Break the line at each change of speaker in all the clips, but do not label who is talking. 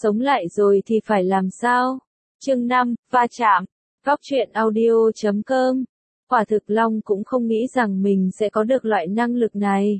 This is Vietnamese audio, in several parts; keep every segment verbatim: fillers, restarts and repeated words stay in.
sống lại rồi thì phải làm sao? Chương năm, va chạm. Góc truyện audio chấm com. Quả thực Long cũng không nghĩ rằng mình sẽ có được loại năng lực này.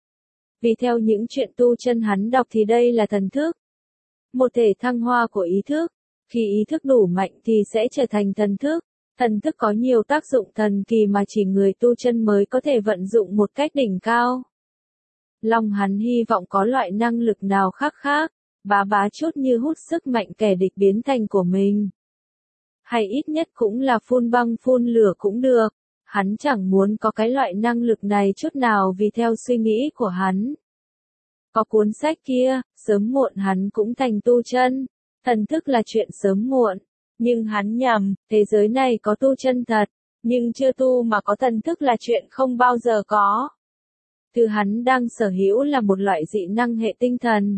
Vì theo những chuyện tu chân hắn đọc thì đây là thần thức. Một thể thăng hoa của ý thức. Khi ý thức đủ mạnh thì sẽ trở thành thần thức. Thần thức có nhiều tác dụng thần kỳ mà chỉ người tu chân mới có thể vận dụng một cách đỉnh cao. Long hắn hy vọng có loại năng lực nào khác khác, bá bá chút như hút sức mạnh kẻ địch biến thành của mình. Hay ít nhất cũng là phun băng phun lửa cũng được. Hắn chẳng muốn có cái loại năng lực này chút nào vì theo suy nghĩ của hắn. Có cuốn sách kia, sớm muộn hắn cũng thành tu chân. Thần thức là chuyện sớm muộn. Nhưng hắn nhầm, thế giới này có tu chân thật, nhưng chưa tu mà có thần thức là chuyện không bao giờ có. Thứ hắn đang sở hữu là một loại dị năng hệ tinh thần.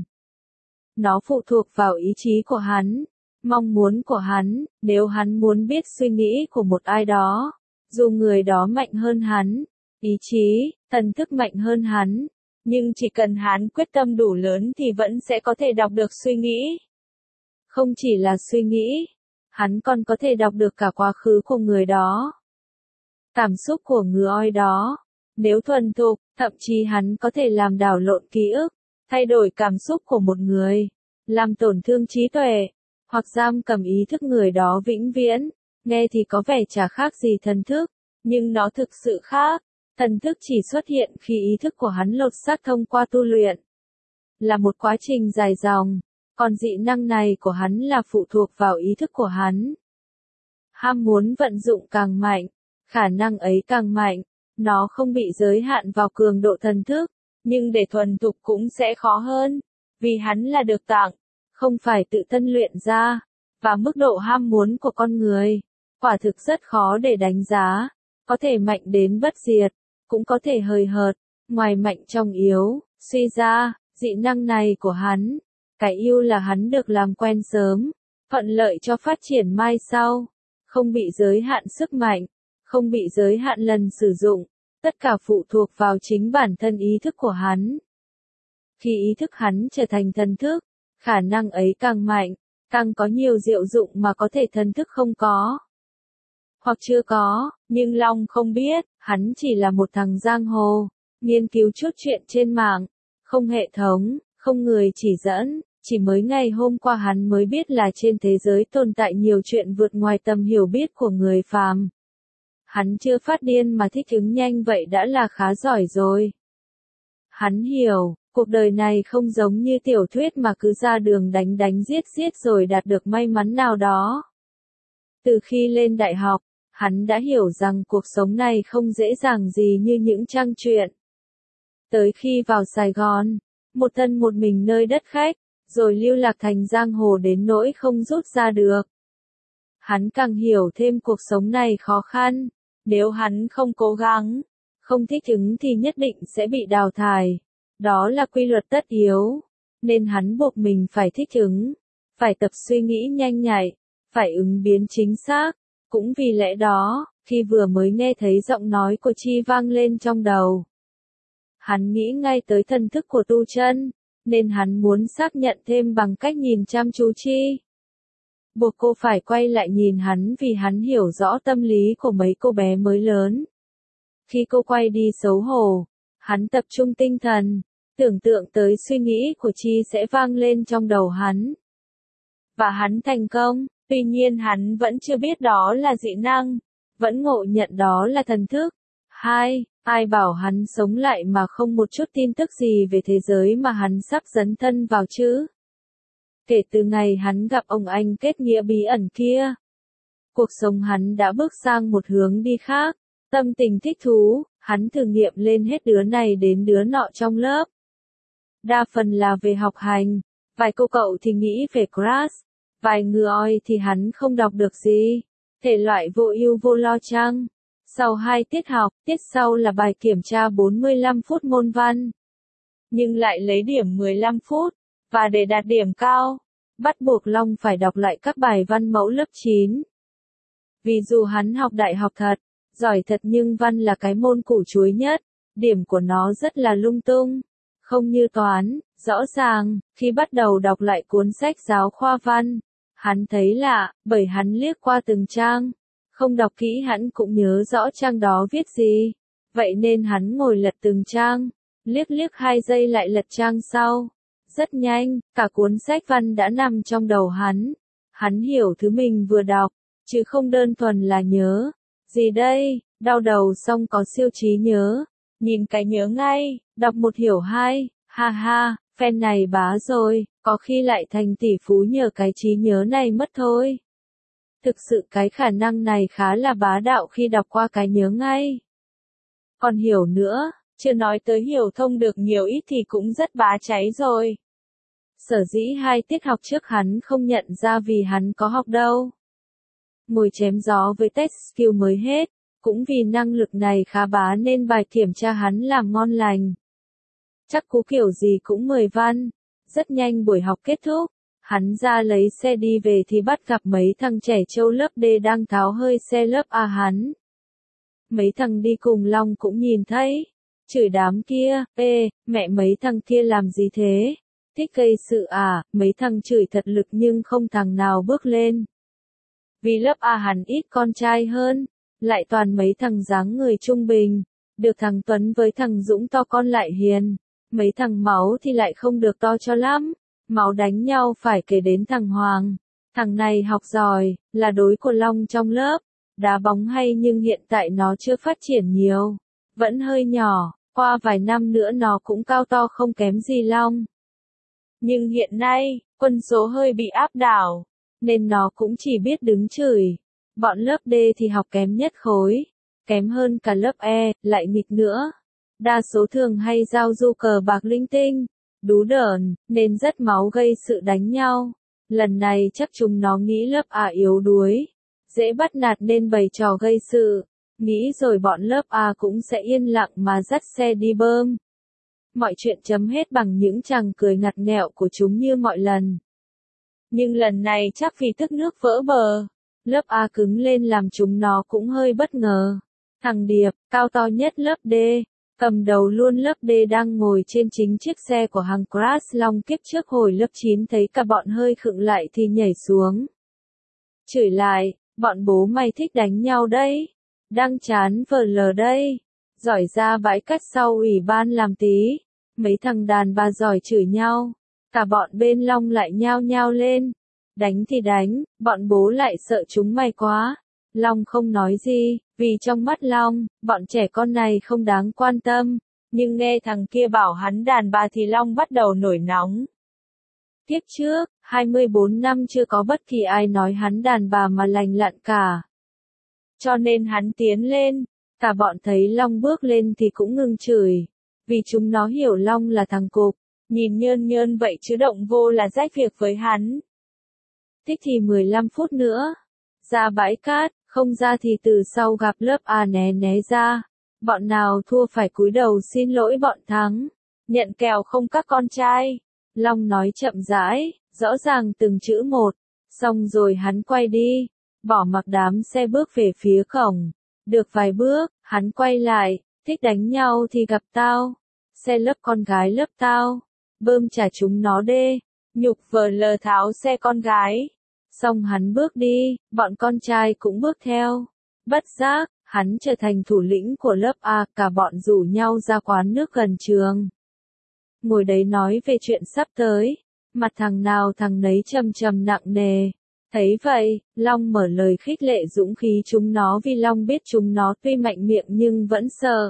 Nó phụ thuộc vào ý chí của hắn, mong muốn của hắn, nếu hắn muốn biết suy nghĩ của một ai đó, dù người đó mạnh hơn hắn, ý chí, thần thức mạnh hơn hắn, nhưng chỉ cần hắn quyết tâm đủ lớn thì vẫn sẽ có thể đọc được suy nghĩ. Không chỉ là suy nghĩ, hắn còn có thể đọc được cả quá khứ của người đó. Cảm xúc của người đó. Nếu thuần thục, thậm chí hắn có thể làm đảo lộn ký ức, thay đổi cảm xúc của một người, làm tổn thương trí tuệ, hoặc giam cầm ý thức người đó vĩnh viễn. Nghe thì có vẻ chả khác gì thần thức, nhưng nó thực sự khác. Thần thức chỉ xuất hiện khi ý thức của hắn lột xác thông qua tu luyện. Là một quá trình dài dòng, còn dị năng này của hắn là phụ thuộc vào ý thức của hắn. Ham muốn vận dụng càng mạnh, khả năng ấy càng mạnh. Nó không bị giới hạn vào cường độ thần thức, nhưng để thuần thục cũng sẽ khó hơn, vì hắn là được tặng, không phải tự thân luyện ra, và mức độ ham muốn của con người, quả thực rất khó để đánh giá, có thể mạnh đến bất diệt, cũng có thể hời hợt, ngoài mạnh trong yếu, suy ra, dị năng này của hắn, cái ưu là hắn được làm quen sớm, thuận lợi cho phát triển mai sau, không bị giới hạn sức mạnh. Không bị giới hạn lần sử dụng, tất cả phụ thuộc vào chính bản thân ý thức của hắn. Khi ý thức hắn trở thành thần thức, khả năng ấy càng mạnh, càng có nhiều diệu dụng mà có thể thần thức không có. Hoặc chưa có, nhưng Long không biết, hắn chỉ là một thằng giang hồ, nghiên cứu chút chuyện trên mạng, không hệ thống, không người chỉ dẫn, chỉ mới ngày hôm qua hắn mới biết là trên thế giới tồn tại nhiều chuyện vượt ngoài tầm hiểu biết của người phàm. Hắn chưa phát điên mà thích ứng nhanh vậy đã là khá giỏi rồi. Hắn hiểu, cuộc đời này không giống như tiểu thuyết mà cứ ra đường đánh đánh giết giết rồi đạt được may mắn nào đó. Từ khi lên đại học, hắn đã hiểu rằng cuộc sống này không dễ dàng gì như những trang truyện. Tới khi vào Sài Gòn, một thân một mình nơi đất khách, rồi lưu lạc thành giang hồ đến nỗi không rút ra được. Hắn càng hiểu thêm cuộc sống này khó khăn. Nếu hắn không cố gắng, không thích ứng thì nhất định sẽ bị đào thải. Đó là quy luật tất yếu. Nên hắn buộc mình phải thích ứng. Phải tập suy nghĩ nhanh nhạy. Phải ứng biến chính xác. Cũng vì lẽ đó, khi vừa mới nghe thấy giọng nói của Chi vang lên trong đầu, hắn nghĩ ngay tới thần thức của tu chân. Nên hắn muốn xác nhận thêm bằng cách nhìn chăm chú Chi. Buộc cô phải quay lại nhìn hắn vì hắn hiểu rõ tâm lý của mấy cô bé mới lớn. Khi cô quay đi xấu hổ, hắn tập trung tinh thần, tưởng tượng tới suy nghĩ của Chi sẽ vang lên trong đầu hắn. Và hắn thành công, tuy nhiên hắn vẫn chưa biết đó là dị năng, vẫn ngộ nhận đó là thần thức. Hai, ai bảo hắn sống lại mà không một chút tin tức gì về thế giới mà hắn sắp dấn thân vào chứ? Kể từ ngày hắn gặp ông anh kết nghĩa bí ẩn kia, cuộc sống hắn đã bước sang một hướng đi khác, tâm tình thích thú, hắn thử nghiệm lên hết đứa này đến đứa nọ trong lớp. Đa phần là về học hành, vài cô cậu thì nghĩ về crush, vài người thì hắn không đọc được gì, thể loại vô ưu vô lo chăng. Sau hai tiết học, tiết sau là bài kiểm tra bốn mươi lăm phút môn văn, nhưng lại lấy điểm mười lăm phút. Và để đạt điểm cao, bắt buộc Long phải đọc lại các bài văn mẫu lớp chín. Vì dù hắn học đại học thật, giỏi thật nhưng văn là cái môn củ chuối nhất, điểm của nó rất là lung tung. Không như toán, Rõ ràng, khi bắt đầu đọc lại cuốn sách giáo khoa văn, hắn thấy lạ, bởi hắn liếc qua từng trang. Không đọc kỹ hắn cũng nhớ rõ trang đó viết gì. Vậy nên hắn ngồi lật từng trang, liếc liếc hai giây lại lật trang sau. Rất nhanh, cả cuốn sách văn đã nằm trong đầu hắn. Hắn hiểu thứ mình vừa đọc, chứ không đơn thuần là nhớ. Gì đây, đau đầu xong có siêu trí nhớ. Nhìn cái nhớ ngay, đọc một hiểu hai, ha ha, fan này bá rồi, có khi lại thành tỷ phú nhờ cái trí nhớ này mất thôi. Thực sự cái khả năng này khá là bá đạo khi đọc qua cái nhớ ngay. Còn hiểu nữa, chưa nói tới hiểu thông được nhiều ít thì cũng rất bá cháy rồi. Sở dĩ hai tiết học trước hắn không nhận ra vì hắn có học đâu. Ngồi chém gió với test skill mới hết, cũng vì năng lực này khá bá nên bài kiểm tra hắn làm ngon lành. Chắc cú kiểu gì cũng mười văn. Rất nhanh buổi học kết thúc, hắn ra lấy xe đi về thì bắt gặp mấy thằng trẻ trâu lớp D đang tháo hơi xe lớp A hắn. Mấy thằng đi cùng Long cũng nhìn thấy, chửi đám kia, ê, mẹ mấy thằng kia làm gì thế? Thích gây sự à, mấy thằng chửi thật lực nhưng không thằng nào bước lên. Vì lớp A hắn ít con trai hơn, lại toàn mấy thằng dáng người trung bình, được thằng Tuấn với thằng Dũng to con lại hiền. Mấy thằng máu thì lại không được to cho lắm, máu đánh nhau phải kể đến thằng Hoàng. Thằng này học giỏi, là đối của Long trong lớp, đá bóng hay nhưng hiện tại nó chưa phát triển nhiều, vẫn hơi nhỏ, qua vài năm nữa nó cũng cao to không kém gì Long. Nhưng hiện nay, quân số hơi bị áp đảo, nên nó cũng chỉ biết đứng chửi. Bọn lớp D thì học kém nhất khối, kém hơn cả lớp E, lại nghịch nữa. Đa số thường hay giao du cờ bạc linh tinh, đú đởn, nên rất máu gây sự đánh nhau. Lần này chắc chúng nó nghĩ lớp A yếu đuối, dễ bắt nạt nên bày trò gây sự. Nghĩ rồi bọn lớp A cũng sẽ yên lặng mà dắt xe đi bơm. Mọi chuyện chấm hết bằng những tràng cười ngặt nghẹo của chúng như mọi lần. Nhưng lần này chắc vì tức nước vỡ bờ, lớp A cứng lên làm chúng nó cũng hơi bất ngờ. Thằng Điệp, cao to nhất lớp D, cầm đầu luôn lớp D đang ngồi trên chính chiếc xe của hàng Crash Long kiếp trước hồi lớp chín thấy cả bọn hơi khựng lại thì nhảy xuống. Chửi lại, bọn bố mày thích đánh nhau đấy. Đang chán vờ lờ đây. Giỏi ra bãi cắt sau ủy ban làm tí. Mấy thằng đàn bà giỏi chửi nhau. Cả bọn bên Long lại nhao nhao lên. Đánh thì đánh, bọn bố lại sợ chúng mày quá. Long không nói gì, vì trong mắt Long, bọn trẻ con này không đáng quan tâm. Nhưng nghe thằng kia bảo hắn đàn bà thì Long bắt đầu nổi nóng. Kiếp trước, hai mươi bốn năm chưa có bất kỳ ai nói hắn đàn bà mà lành lặn cả. Cho nên hắn tiến lên, cả bọn thấy Long bước lên thì cũng ngừng chửi. Vì chúng nó hiểu Long là thằng cục, nhìn nhơn nhơn vậy chứ động vô là rách việc với hắn. Thích thì mười lăm phút nữa. Ra bãi cát, không ra thì từ sau gặp lớp A né né ra. Bọn nào thua phải cúi đầu xin lỗi bọn thắng. Nhận kèo không các con trai. Long nói chậm rãi, rõ ràng từng chữ một. Xong rồi hắn quay đi, bỏ mặc đám xe bước về phía cổng. Được vài bước, hắn quay lại, thích đánh nhau thì gặp tao. Xe lớp con gái lớp tao. Bơm trả chúng nó đê. Nhục vờ lờ tháo xe con gái. Xong hắn bước đi, bọn con trai cũng bước theo. Bất giác, hắn trở thành thủ lĩnh của lớp A, cả bọn rủ nhau ra quán nước gần trường. Ngồi đấy nói về chuyện sắp tới, mặt thằng nào thằng nấy trầm trầm nặng nề. Thấy vậy, Long mở lời khích lệ dũng khí chúng nó vì Long biết chúng nó tuy mạnh miệng nhưng vẫn sợ.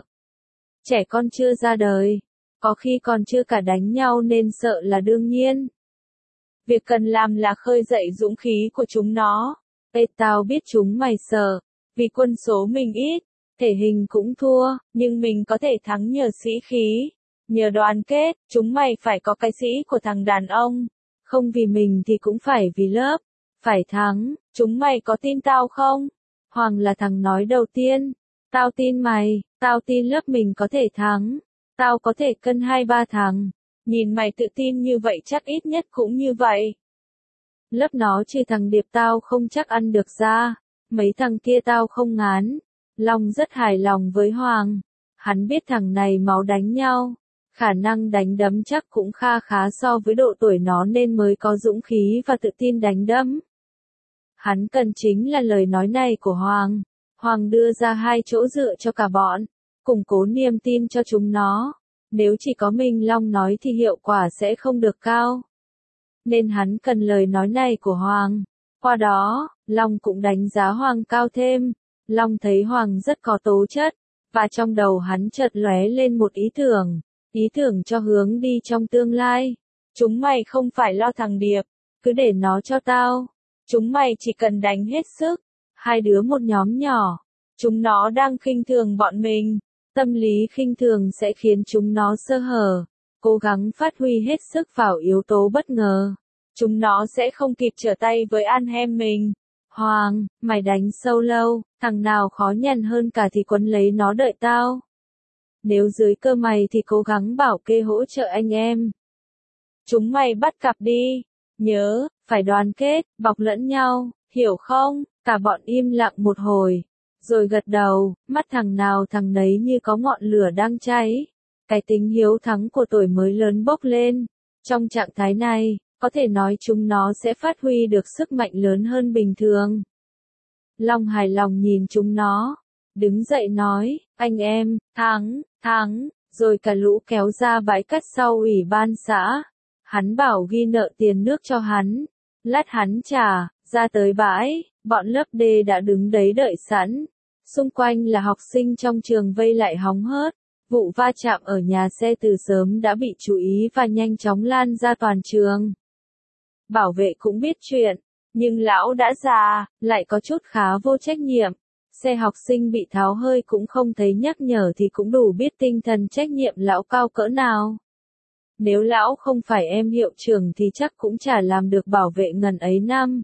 Trẻ con chưa ra đời, có khi còn chưa cả đánh nhau nên sợ là đương nhiên. Việc cần làm là khơi dậy dũng khí của chúng nó. Ê tao biết chúng mày sợ, vì quân số mình ít, thể hình cũng thua, nhưng mình có thể thắng nhờ sĩ khí, nhờ đoàn kết, chúng mày phải có cái sĩ của thằng đàn ông, không vì mình thì cũng phải vì lớp, phải thắng, chúng mày có tin tao không? Hoàng là thằng nói đầu tiên, tao tin mày, tao tin lớp mình có thể thắng, tao có thể cân hai ba thằng. Nhìn mày tự tin như vậy chắc ít nhất cũng như vậy. Lớp nó trừ thằng Điệp tao không chắc ăn được ra. Mấy thằng kia tao không ngán. Long rất hài lòng với Hoàng. Hắn biết thằng này máu đánh nhau. khả năng đánh đấm chắc cũng kha khá so với độ tuổi nó nên mới có dũng khí và tự tin đánh đấm. Hắn cần chính là lời nói này của Hoàng. Hoàng đưa ra hai chỗ dựa cho cả bọn, củng cố niềm tin cho chúng nó. Nếu chỉ có Minh Long nói thì hiệu quả sẽ không được cao. Nên hắn cần lời nói này của Hoàng. Qua đó, Long cũng đánh giá Hoàng cao thêm. Long thấy Hoàng rất có tố chất, và trong đầu hắn chợt lóe lên một ý tưởng, ý tưởng cho hướng đi trong tương lai. Chúng mày không phải lo thằng Điệp, cứ để nó cho tao. Chúng mày chỉ cần đánh hết sức. Hai đứa một nhóm nhỏ. Chúng nó đang khinh thường bọn mình. Tâm lý khinh thường sẽ khiến chúng nó sơ hở. Cố gắng phát huy hết sức vào yếu tố bất ngờ. Chúng nó sẽ không kịp trở tay với anh em mình. Hoàng, mày đánh sâu lâu, thằng nào khó nhận hơn cả thì quấn lấy nó đợi tao. Nếu dưới cơ mày thì cố gắng bảo kê hỗ trợ anh em. Chúng mày bắt cặp đi. Nhớ, phải đoàn kết, bọc lẫn nhau, hiểu không? Cả bọn im lặng một hồi, rồi gật đầu, mắt thằng nào thằng nấy như có ngọn lửa đang cháy. Cái tính hiếu thắng của tuổi mới lớn bốc lên. Trong trạng thái này, có thể nói chúng nó sẽ phát huy được sức mạnh lớn hơn bình thường. Long hài lòng nhìn chúng nó, đứng dậy nói, anh em, thắng, thắng, rồi cả lũ kéo ra bãi cát sau ủy ban xã. Hắn bảo ghi nợ tiền nước cho hắn, lát hắn trả, ra tới bãi, bọn lớp D đã đứng đấy đợi sẵn. Xung quanh là học sinh trong trường vây lại hóng hớt. Vụ va chạm ở nhà xe từ sớm đã bị chú ý và nhanh chóng lan ra toàn trường. Bảo vệ cũng biết chuyện, nhưng lão đã già, lại có chút khá vô trách nhiệm. Xe học sinh bị tháo hơi cũng không thấy nhắc nhở thì cũng đủ biết tinh thần trách nhiệm lão cao cỡ nào. Nếu lão không phải em hiệu trưởng thì chắc cũng chả làm được bảo vệ ngần ấy năm.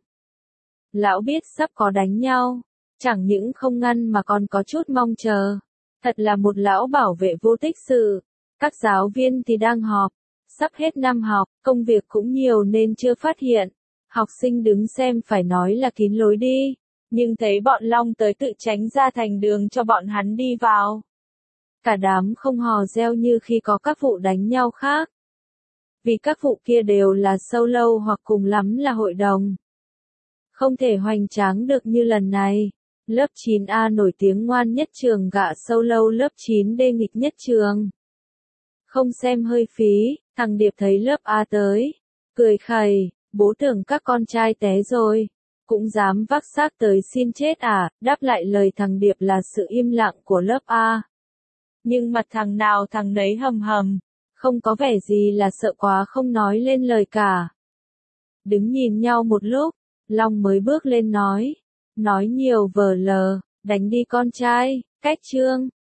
Lão biết sắp có đánh nhau, chẳng những không ngăn mà còn có chút mong chờ. Thật là một lão bảo vệ vô tích sự. Các giáo viên thì đang họp, sắp hết năm học, công việc cũng nhiều nên chưa phát hiện. Học sinh đứng xem phải nói là kín lối đi, nhưng thấy bọn Long tới tự tránh ra thành đường cho bọn hắn đi vào. Cả đám không hò reo như khi có các vụ đánh nhau khác. Vì các vụ kia đều là solo hoặc cùng lắm là hội đồng. Không thể hoành tráng được như lần này. Lớp chín A nổi tiếng ngoan nhất trường gạ solo lớp chín D nghịch nhất trường. Không xem hơi phí, thằng Điệp thấy lớp A tới. Cười khẩy, bố tưởng các con trai té rồi. Cũng dám vác xác tới xin chết à, đáp lại lời thằng Điệp là sự im lặng của lớp A. Nhưng mặt thằng nào thằng nấy hầm hầm, không có vẻ gì là sợ quá không nói lên lời cả. Đứng nhìn nhau một lúc, Long mới bước lên nói. Nói nhiều vờ lờ, đánh đi con trai, cách trương.